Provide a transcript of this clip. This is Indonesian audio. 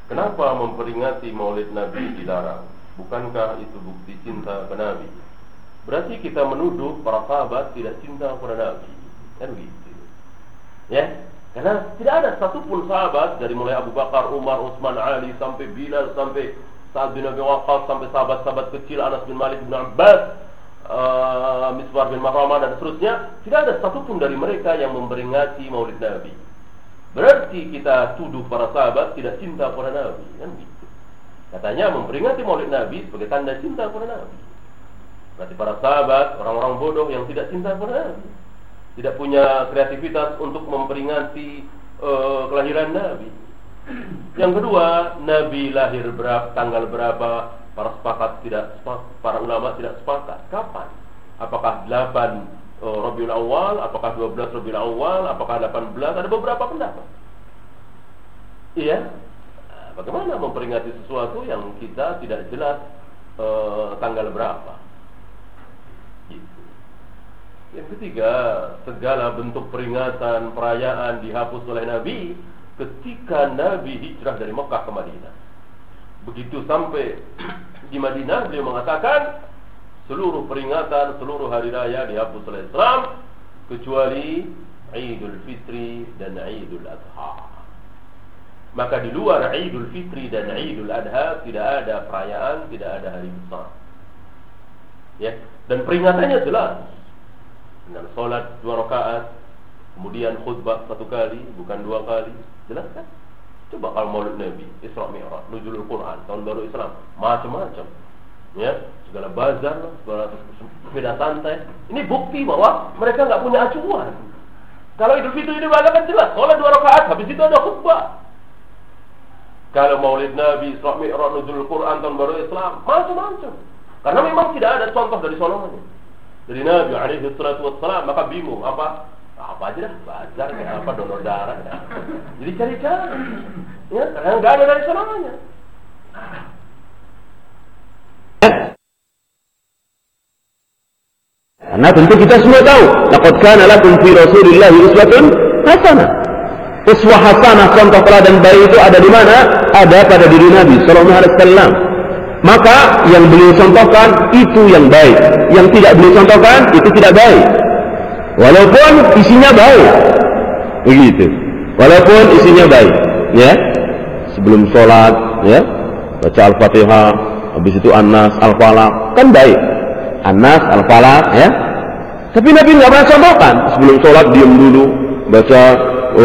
Kenapa memperingati Maulid Nabi dilarang? Bukankah itu bukti cinta kepada Nabi? Berarti kita menuduh para sahabat tidak cinta kepada Nabi. Kan begitu. Ya, karena tidak ada satupun sahabat dari mulai Abu Bakar, Umar, Utsman, Ali sampai Bilal, sampai Sa'ad bin Abi Waqqas, sampai sahabat-sahabat kecil Anas bin Malik bin Abbas, Miswar bin Mahrama dan seterusnya, tidak ada satupun dari mereka yang memperingati Maulid Nabi. Berarti kita tuduh para sahabat tidak cinta kepada Nabi, kan gitu. Katanya memperingati Maulid Nabi sebagai tanda cinta kepada Nabi. Berarti para sahabat orang-orang bodoh yang tidak cinta kepada Nabi, tidak punya kreativitas untuk memperingati kelahiran Nabi. Yang kedua, Nabi lahir berapa, tanggal berapa, para ulama tidak sepakat. Kapan? Apakah 8 Rabiul Awal, apakah 12 Rabiul Awal, apakah 18? Ada beberapa pendapat. Iya. Bagaimana memperingati sesuatu yang kita tidak jelas tanggal berapa? Yang ketiga, segala bentuk peringatan, perayaan dihapus oleh Nabi ketika Nabi hijrah dari Mekah ke Madinah. Begitu sampai di Madinah, beliau mengatakan seluruh peringatan, seluruh hari raya dihapus oleh Islam kecuali Idul Fitri dan Idul Adha. Maka di luar Idul Fitri dan Idul Adha tidak ada perayaan, tidak ada hari besar. Ya, dan peringatannya jelas. Dengan solat 2 rakaat, kemudian khutbah 1 kali, bukan 2 kali. Jelas kan? Coba kalau Maulid Nabi, Isra Mi'raj, Nuzulul Quran, tahun baru Islam, macam-macam. Ya, segala bazar, segala sepeda santai. Ini bukti bahwa mereka enggak punya acuan. Kalau Idul Fitri ini kan jelas, solat 2 rakaat, habis itu ada khutbah. Kalau Maulid Nabi, Isra Mi'raj, Nuzulul Quran, tahun baru Islam, macam-macam. Karena memang tidak ada contoh dari sononya. Dari Nabi alaihi salatu wassalam, maka bingung apa aja dah, bazar kayak apa, donor darah ya. Jadi cari-cari ya, karena enggak ada dari sananya. Karena tentu kita semua tahu, laqad kana lakum fi Rasulillahi uswatun hasanah. Uswah hasanah, contoh teladan baik itu ada di mana? Ada pada diri Nabi sallallahu alaihi wasallam. Maka yang beliau contohkan itu yang baik, yang tidak beliau contohkan itu tidak baik. Walaupun isinya baik, begitu. Walaupun isinya baik, ya. Sebelum sholat, ya, baca Al-Fatihah, habis itu An-Nas, Al-Falaq, kan baik. An-Nas, Al-Falaq, ya. Tapi Nabi nggak pernah contohkan. Sebelum sholat diam dulu, baca